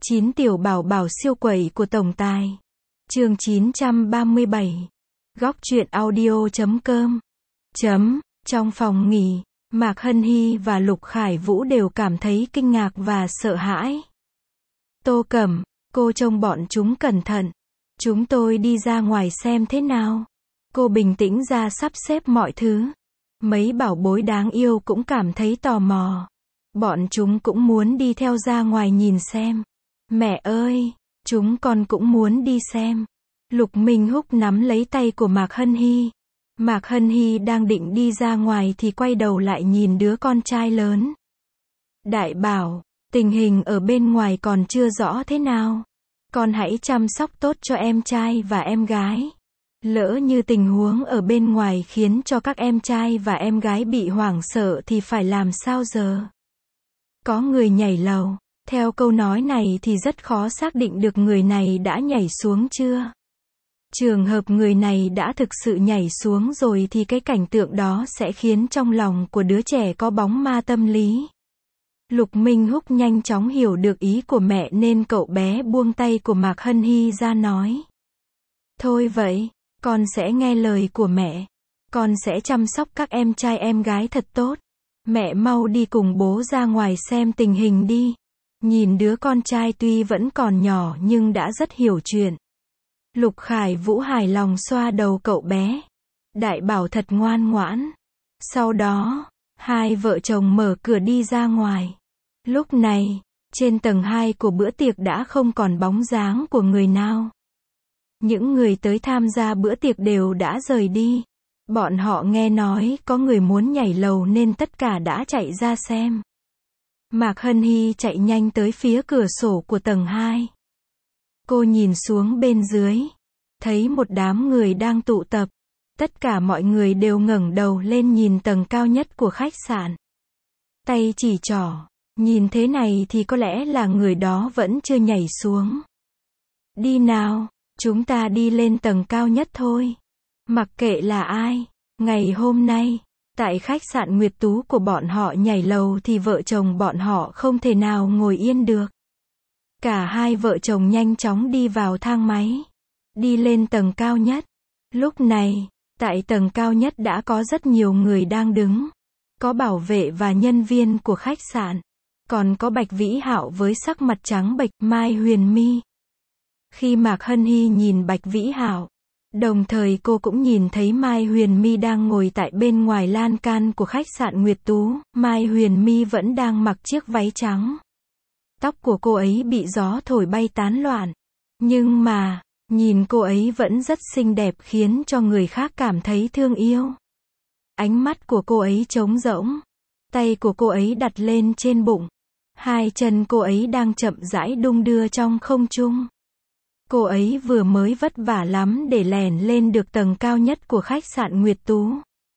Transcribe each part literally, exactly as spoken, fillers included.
chín tiểu bảo bảo siêu quẩy của tổng tài. Chương chín trăm ba mươi bảy. Góc truyện audio chấm com. Chấm. Trong phòng nghỉ, Mạc Hân Hy và Lục Khải Vũ đều cảm thấy kinh ngạc và sợ hãi. Tô Cẩm, cô trông bọn chúng cẩn thận. Chúng tôi đi ra ngoài xem thế nào. Cô bình tĩnh ra sắp xếp mọi thứ. Mấy bảo bối đáng yêu cũng cảm thấy tò mò. Bọn chúng cũng muốn đi theo ra ngoài nhìn xem. Mẹ ơi, chúng con cũng muốn đi xem. Lục Minh Húc nắm lấy tay của Mạc Hân Hy. Mạc Hân Hy đang định đi ra ngoài thì quay đầu lại nhìn đứa con trai lớn. Đại bảo, tình hình ở bên ngoài còn chưa rõ thế nào. Con hãy chăm sóc tốt cho em trai và em gái. Lỡ như tình huống ở bên ngoài khiến cho các em trai và em gái bị hoảng sợ thì phải làm sao giờ? Có người nhảy lầu. Theo câu nói này thì rất khó xác định được người này đã nhảy xuống chưa. Trường hợp người này đã thực sự nhảy xuống rồi thì cái cảnh tượng đó sẽ khiến trong lòng của đứa trẻ có bóng ma tâm lý. Lục Minh Húc nhanh chóng hiểu được ý của mẹ nên cậu bé buông tay của Mạc Hân Hy ra nói. Thôi vậy, con sẽ nghe lời của mẹ. Con sẽ chăm sóc các em trai em gái thật tốt. Mẹ mau đi cùng bố ra ngoài xem tình hình đi. Nhìn đứa con trai tuy vẫn còn nhỏ nhưng đã rất hiểu chuyện. Lục Khải Vũ hài lòng xoa đầu cậu bé. Đại bảo thật ngoan ngoãn. Sau đó, hai vợ chồng mở cửa đi ra ngoài. Lúc này, trên tầng hai của bữa tiệc đã không còn bóng dáng của người nào. Những người tới tham gia bữa tiệc đều đã rời đi. Bọn họ nghe nói có người muốn nhảy lầu nên tất cả đã chạy ra xem. Mạc Hân Hy chạy nhanh tới phía cửa sổ của tầng hai. Cô nhìn xuống bên dưới, thấy một đám người đang tụ tập. Tất cả mọi người đều ngẩng đầu lên nhìn tầng cao nhất của khách sạn. Tay chỉ trỏ, nhìn thế này thì có lẽ là người đó vẫn chưa nhảy xuống. Đi nào, chúng ta đi lên tầng cao nhất thôi. Mặc kệ là ai, ngày hôm nay, tại khách sạn Nguyệt Tú của bọn họ nhảy lầu thì vợ chồng bọn họ không thể nào ngồi yên được. Cả hai vợ chồng nhanh chóng đi vào thang máy, đi lên tầng cao nhất. Lúc này, tại tầng cao nhất đã có rất nhiều người đang đứng. Có bảo vệ và nhân viên của khách sạn. Còn có Bạch Vĩ Hạo với sắc mặt trắng bệch, Mai Huyền My. Khi Mạc Hân Hy nhìn Bạch Vĩ Hạo, đồng thời cô cũng nhìn thấy Mai Huyền My đang ngồi tại bên ngoài lan can của khách sạn Nguyệt Tú. Mai Huyền My vẫn đang mặc chiếc váy trắng. Tóc của cô ấy bị gió thổi bay tán loạn. Nhưng mà, nhìn cô ấy vẫn rất xinh đẹp khiến cho người khác cảm thấy thương yêu. Ánh mắt của cô ấy trống rỗng. Tay của cô ấy đặt lên trên bụng. Hai chân cô ấy đang chậm rãi đung đưa trong không trung. Cô ấy vừa mới vất vả lắm để lèn lên được tầng cao nhất của khách sạn Nguyệt Tú.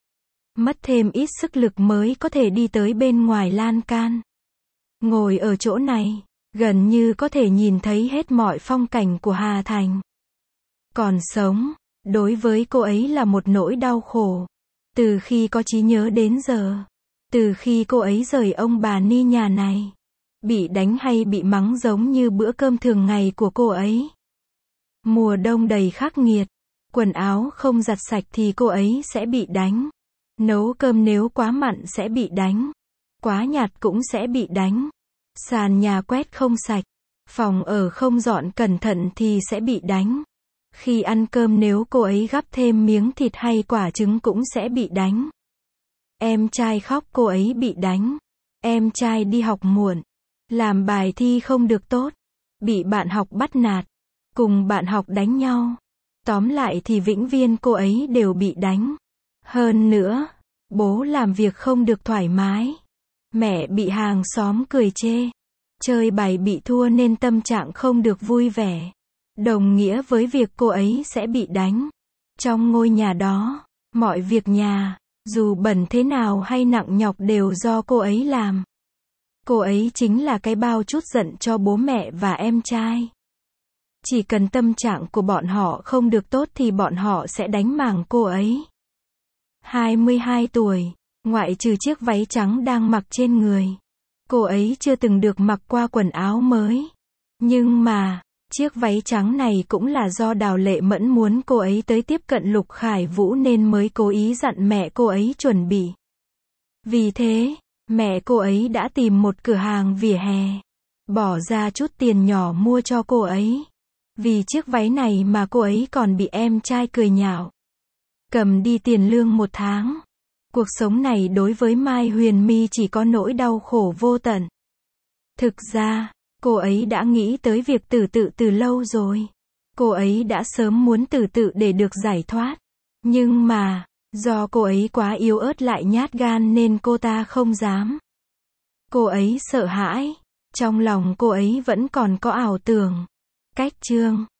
Mất thêm ít sức lực mới có thể đi tới bên ngoài lan can. Ngồi ở chỗ này, gần như có thể nhìn thấy hết mọi phong cảnh của Hà Thành. Còn sống, đối với cô ấy là một nỗi đau khổ. Từ khi có trí nhớ đến giờ, từ khi cô ấy rời ông bà Ni nhà này, bị đánh hay bị mắng giống như bữa cơm thường ngày của cô ấy. Mùa đông đầy khắc nghiệt, quần áo không giặt sạch thì cô ấy sẽ bị đánh. Nấu cơm nếu quá mặn sẽ bị đánh. Quá nhạt cũng sẽ bị đánh. Sàn nhà quét không sạch, phòng ở không dọn cẩn thận thì sẽ bị đánh. Khi ăn cơm nếu cô ấy gắp thêm miếng thịt hay quả trứng cũng sẽ bị đánh. Em trai khóc cô ấy bị đánh. Em trai đi học muộn, làm bài thi không được tốt, bị bạn học bắt nạt, cùng bạn học đánh nhau. Tóm lại thì vĩnh viên cô ấy đều bị đánh. Hơn nữa, bố làm việc không được thoải mái. Mẹ bị hàng xóm cười chê. Chơi bài bị thua nên tâm trạng không được vui vẻ. Đồng nghĩa với việc cô ấy sẽ bị đánh. Trong ngôi nhà đó, mọi việc nhà, dù bẩn thế nào hay nặng nhọc đều do cô ấy làm. Cô ấy chính là cái bao trút giận cho bố mẹ và em trai. Chỉ cần tâm trạng của bọn họ không được tốt thì bọn họ sẽ đánh mảng cô ấy. hai mươi hai tuổi, ngoại trừ chiếc váy trắng đang mặc trên người. Cô ấy chưa từng được mặc qua quần áo mới. Nhưng mà, chiếc váy trắng này cũng là do Đào Lệ Mẫn muốn cô ấy tới tiếp cận Lục Khải Vũ nên mới cố ý dặn mẹ cô ấy chuẩn bị. Vì thế, mẹ cô ấy đã tìm một cửa hàng vỉa hè, bỏ ra chút tiền nhỏ mua cho cô ấy. Vì chiếc váy này mà cô ấy còn bị em trai cười nhạo. Cầm đi tiền lương một tháng. Cuộc sống này đối với Mai Huyền My chỉ có nỗi đau khổ vô tận. Thực ra, cô ấy đã nghĩ tới việc tử tự từ lâu rồi. Cô ấy đã sớm muốn tử tự để được giải thoát. Nhưng mà, do cô ấy quá yếu ớt lại nhát gan nên cô ta không dám. Cô ấy sợ hãi. Trong lòng cô ấy vẫn còn có ảo tưởng. Cách chương